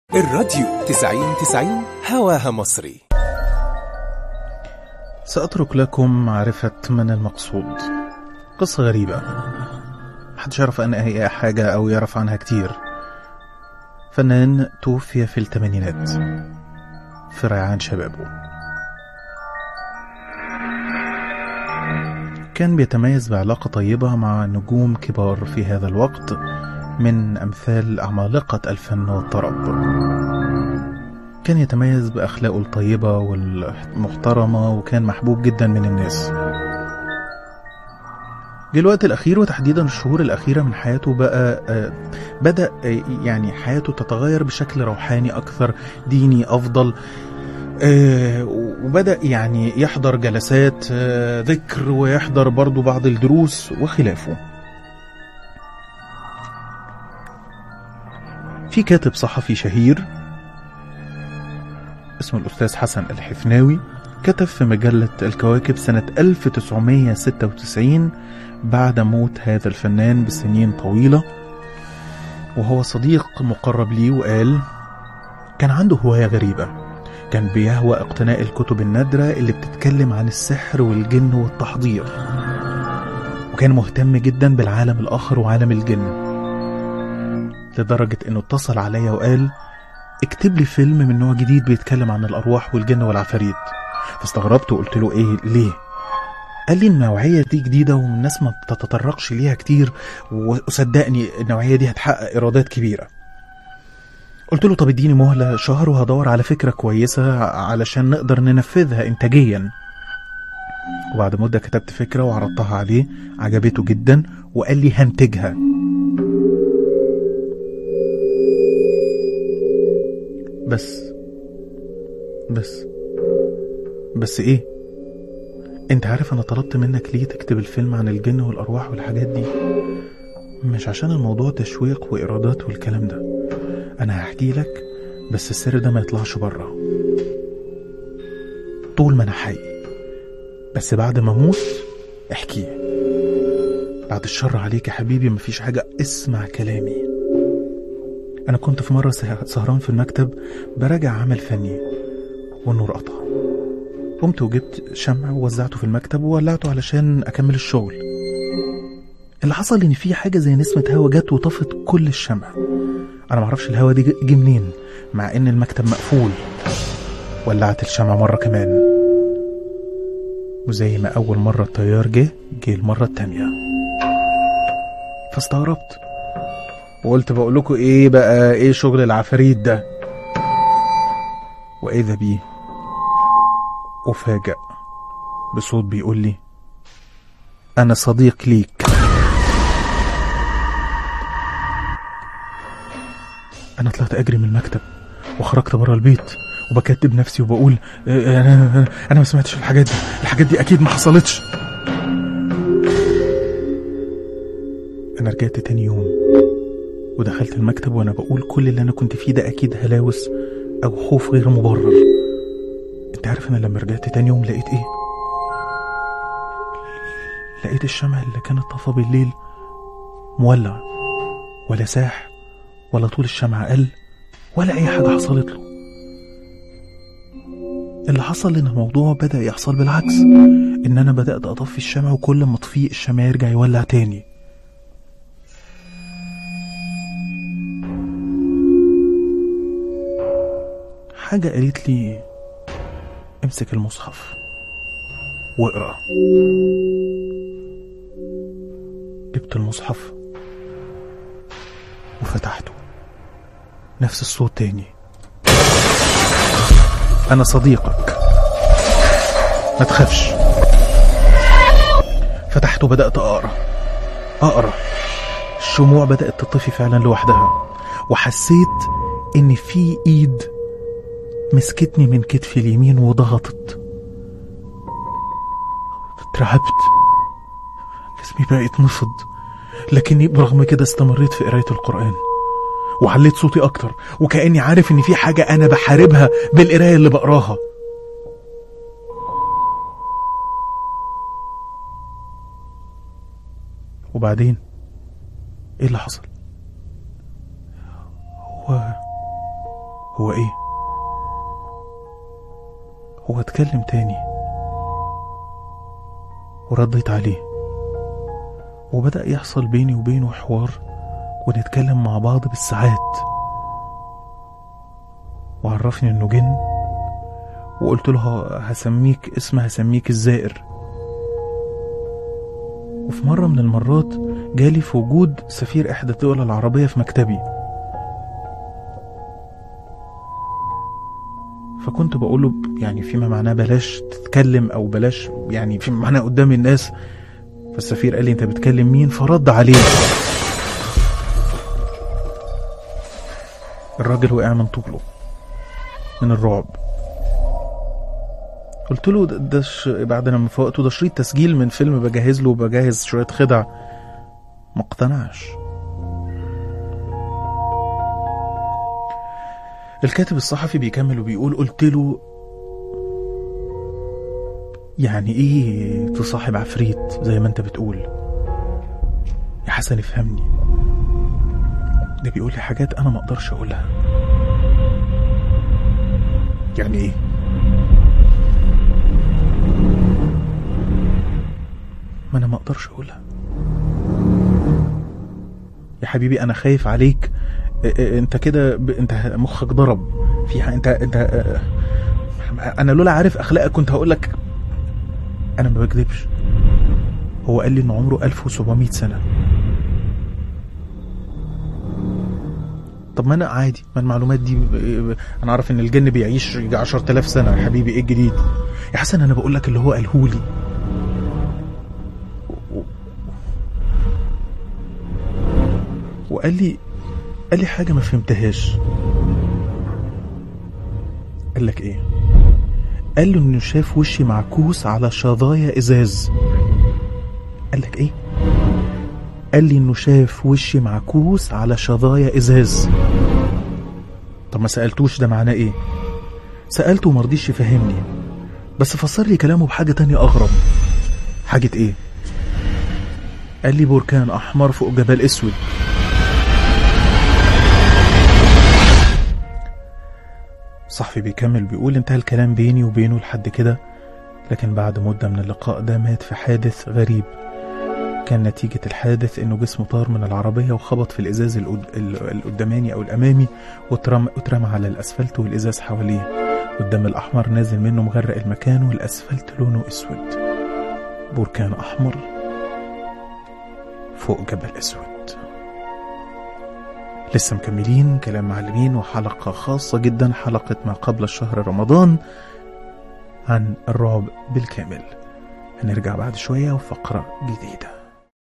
الراديو 90-90 هواها مصري. سأترك لكم معرفة من المقصود. قصة غريبة محدش يعرف عنها أي حاجة أو يعرف عنها كتير. فنان توفي في الثمانينات في ريعان شبابه. كان بيتميز بعلاقة طيبة مع نجوم كبار في هذا الوقت من أمثال عمالقة الفن والطرب. كان يتميز بأخلاقه الطيبة والمحترمة وكان محبوب جدا من الناس. جه الوقت الأخير وتحديدا الشهور الأخيرة من حياته بدأ يعني حياته تتغير بشكل روحاني أكثر، ديني أفضل، وبدأ يعني يحضر جلسات ذكر ويحضر برضو بعض الدروس وخلافه. في كاتب صحفي شهير اسمه الأستاذ حسن الحفناوي كتب في مجلة الكواكب سنة 1996 بعد موت هذا الفنان بسنين طويلة، وهو صديق مقرب لي، وقال كان عنده هواية غريبة، كان بيهوى اقتناء الكتب النادرة اللي بتتكلم عن السحر والجن والتحضير، وكان مهتم جدا بالعالم الآخر وعالم الجن، لدرجة انه اتصل عليا وقال اكتب لي فيلم من نوع جديد بيتكلم عن الأرواح والجن والعفاريت. فاستغربت وقلت له ايه ليه؟ قال لي النوعية دي جديدة والناس ما بتتطرقش ليها كتير، وصدقني النوعية دي هتحقق إيرادات كبيرة. قلت له طب اديني مهلة شهر وهدور على فكرة كويسة علشان نقدر ننفذها إنتاجيا. وبعد مدة كتبت فكرة وعرضتها عليه، عجبته جدا وقال لي هنتجها. بس ايه؟ انت عارف انا طلبت منك ليه تكتب الفيلم عن الجن والارواح والحاجات دي؟ مش عشان الموضوع تشويق وايرادات والكلام ده، انا هحكي لك بس السر ده ما يطلعش بره طول ما انا حي، بس بعد ما اموت احكيه. بعد الشر عليك يا حبيبي، مفيش حاجة، اسمع كلامي. انا كنت في مرة سهران في المكتب براجع عمل فني والنور قطع، قمت وجبت شمع ووزعته في المكتب وولعته علشان اكمل الشغل. اللي حصل ان في حاجة زي نسمة هوا جت وطفت كل الشمع. انا معرفش الهوا دي جه منين مع ان المكتب مقفول. ولعت الشمع مرة كمان، وزي ما اول مرة التيار جه المرة التانية. فاستغربت وقلت بقول لكم ايه بقى، ايه شغل العفاريت ده؟ واذا بيه أفاجأ بصوت بيقول لي أنا صديق ليك. أنا طلعت أجري من المكتب وخرجت برا البيت وبكتب نفسي وبقول أنا ما سمعتش الحاجات دي أكيد ما حصلتش. أنا رجعت تاني يوم ودخلت المكتب وأنا بقول كل اللي أنا كنت فيه ده أكيد هلاوس أو خوف غير مبرر. انت عارف انا لما رجعت تاني يوم لقيت ايه؟ لقيت الشمع اللي كانت طفى بالليل مولع، ولا ساح ولا طول الشمع قل ولا اي حاجة حصلت له. اللي حصل ان الموضوع بدأ يحصل بالعكس، ان انا بدأت اطفي الشمع وكل ما اطفيه الشمع يرجع يولع تاني. حاجة قالت لي امسك المصحف واقرأ. جبت المصحف وفتحته، نفس الصوت تاني، أنا صديقك ما تخافش. فتحته وبدأت أقرأ. الشموع بدأت تطفي فعلا لوحدها، وحسيت إن في إيد مسكتني من كتفي اليمين وضغطت. اترعبت، جسمي بقى يتنفض، لكني برغم كده استمريت في قراية القرآن وعليت صوتي أكتر، وكأني عارف إن في حاجة أنا بحاربها بالقراية اللي بقراها. وبعدين إيه اللي حصل؟ هو ايه؟ هو اتكلم تاني ورديت عليه، وبدأ يحصل بيني وبينه حوار ونتكلم مع بعض بالساعات، وعرفني انه جن، وقلت له هسميك الزائر. وفي مرة من المرات جالي في وجود سفير إحدى الدول العربية في مكتبي، فكنت بقوله يعني فيما معناه بلاش تتكلم أو بلاش يعني فيما معناه قدام الناس. فالسفير قال لي أنت بتكلم مين؟ فرد عليه. الراجل وقع من طوله من الرعب. قلت له ده بعد ما فوقته ده شريط تسجيل من فيلم بجهز له وبجهز شوية خدع. ما اقتنعش. الكاتب الصحفي بيكمل وبيقول قلت له يعني ايه تصاحب عفريت زي ما انت بتقول يا حسن؟ افهمني، ده بيقول لي حاجات انا ما اقدرش اقولها. يعني ايه؟ ما انا ما اقدرش اقولها يا حبيبي، انا خايف عليك. انت كده انت مخك ضرب فيها. انت انا لولا عارف اخلاقك كنت هقولك انا ما بكذبش. هو قال لي ان عمره 1700 سنة. طب ما انا عادي، ما المعلومات دي انا عارف ان الجن بيعيش 10,000 سنة يا حبيبي. ايه الجديد يا حسن؟ انا بقولك اللي هو قالهولي. وقال لي حاجة ما فهمتهاش. قال لك ايه؟ قال له انه شاف وشي معكوس على شظايا ازاز. قال لك ايه؟ قال لي انه شاف وشي معكوس على شظايا ازاز. طب ما سألتوش ده معناه ايه؟ سألته ومرضيش يفهمني، بس فسر لي كلامه بحاجة تانية اغرب. حاجة ايه؟ قال لي بركان احمر فوق جبل اسود. صحفي بيكمل بيقول انتهى الكلام بيني وبينه لحد كده، لكن بعد مدة من اللقاء ده مات في حادث غريب. كان نتيجة الحادث انه جسمه طار من العربية وخبط في الازاز القداماني او الامامي واترمى على الاسفلت والازاز حواليه، والدم الاحمر نازل منه مغرق المكان، والاسفلت لونه اسود. بركان احمر فوق جبل اسود. لسه مكملين كلام معلمين وحلقة خاصة جدا، حلقة ما قبل الشهر رمضان عن الرعب بالكامل. هنرجع بعد شوية وفقرة جديدة.